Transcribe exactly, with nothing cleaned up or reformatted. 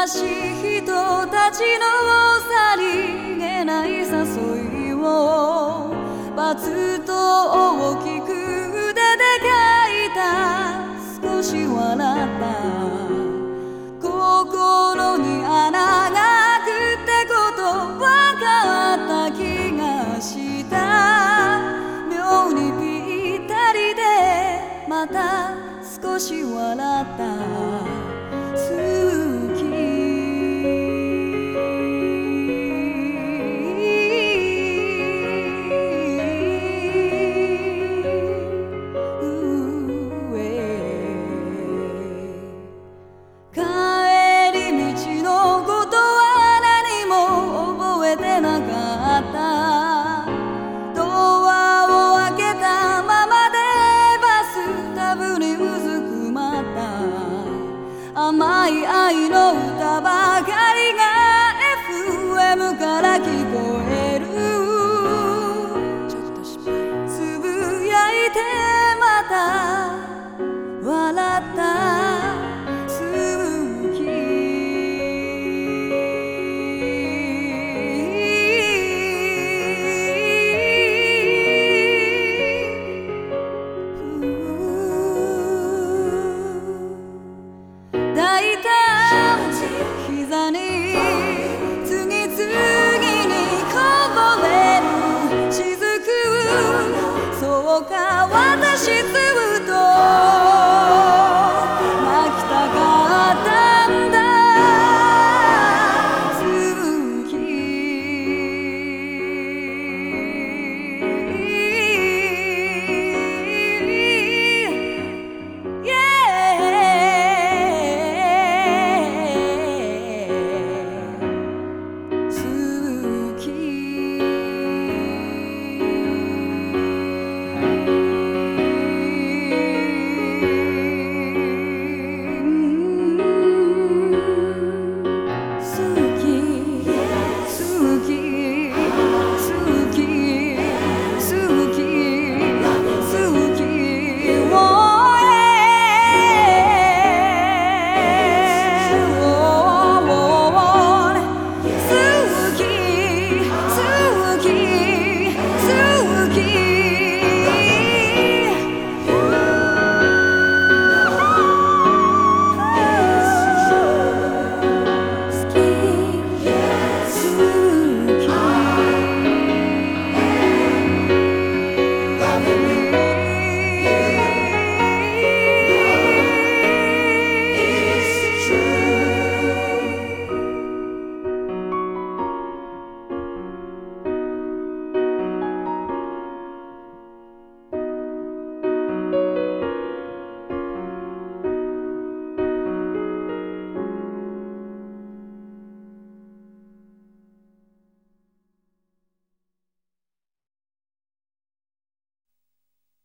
しい人たちのさりげない誘いをバツと大きく筆で書いた。少し笑った心に穴が開くってことわかった気がした。妙にぴったりでまた少し笑った。好きなかった。ドアを開けたままでバスタブにうずくまった。甘い愛の歌ばかりが エフエム から聞こえる。ちょっと失敗つぶやいてまた笑った。抱いた膝に次々にこぼれる雫。そうか私